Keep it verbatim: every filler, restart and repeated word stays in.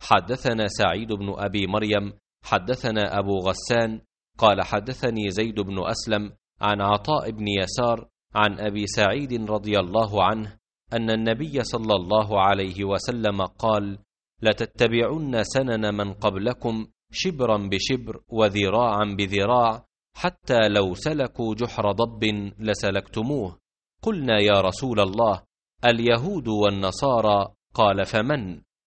حدثنا سعيد بن أبي مريم حدثنا أبو غسان قال حدثني زيد بن أسلم عن عطاء بن يسار عن أبي سعيد رضي الله عنه أن النبي صلى الله عليه وسلم قال: لتتبعن سنن من قبلكم شبرا بشبر وذراعا بذراع حتى لو سلكوا جحر ضب لسلكتموه. قلنا: يا رسول الله، اليهود والنصارى؟ قال: فمن؟